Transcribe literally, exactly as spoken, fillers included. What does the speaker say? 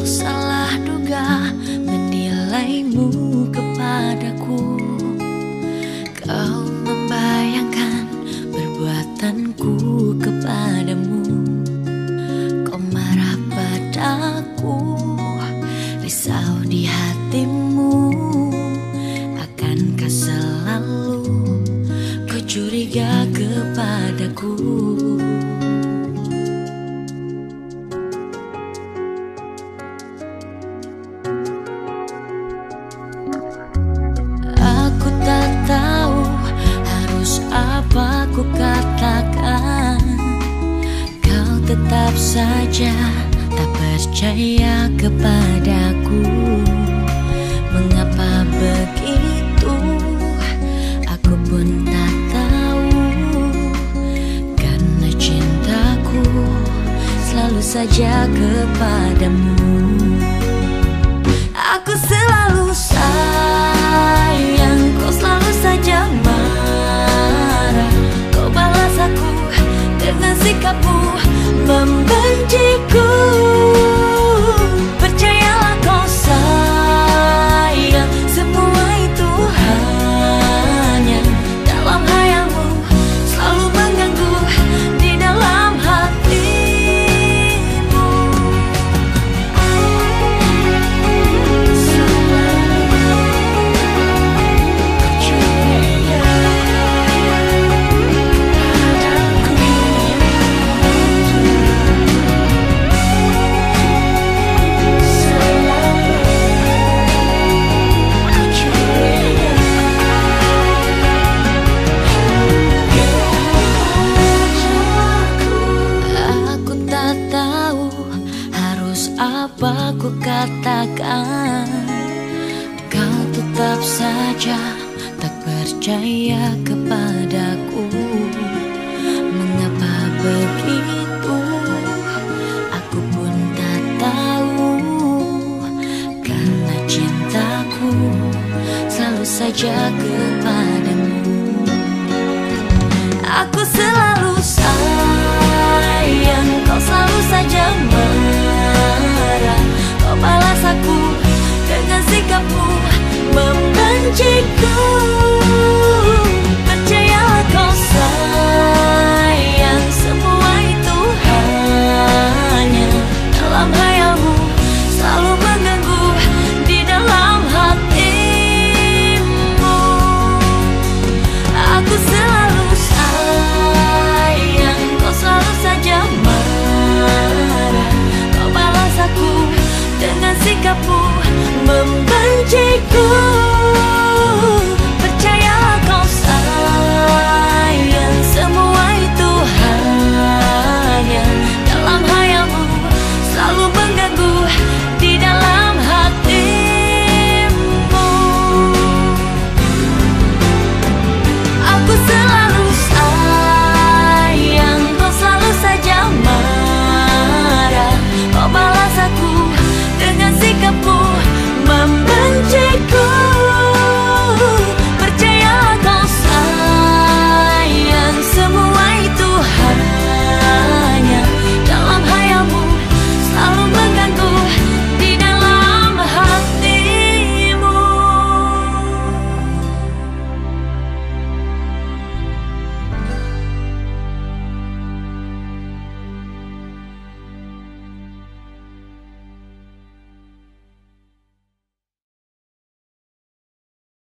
salah duga menilaimu kepadaku. Kau membayangkan perbuatanku kepadamu. Kau marah padaku, risau di hatimu. Akankah selalu kau curiga kepadaku? Apa ku katakan, kau tetap saja tak percaya kepadaku. Mengapa begitu, aku pun tak tahu. Karena cintaku selalu saja kepadamu. Aku selalu sayang, kau selalu saja marah. Kau balas aku dengan sikapmu membenciku. Percayalah kau sayang, semua itu hanya dalam hayalmu, selalu mengganggu di dalam hatimu. Apa ku katakan, kau tetap saja tak percaya kepadaku. Mengapa begitu, aku pun tak tahu. Karena cintaku selalu saja kepadamu. Aku selalu sayang, kau selalu saja marah. Kau balas aku dengan sikapmu membenciku. Percayalah kau sayang, semua itu hanya dalam hayalmu, selalu mengganggu di dalam hatimu. Aku selalu sayang, kau selalu saja marah. Kau balas aku dengan sikapmu membenciku.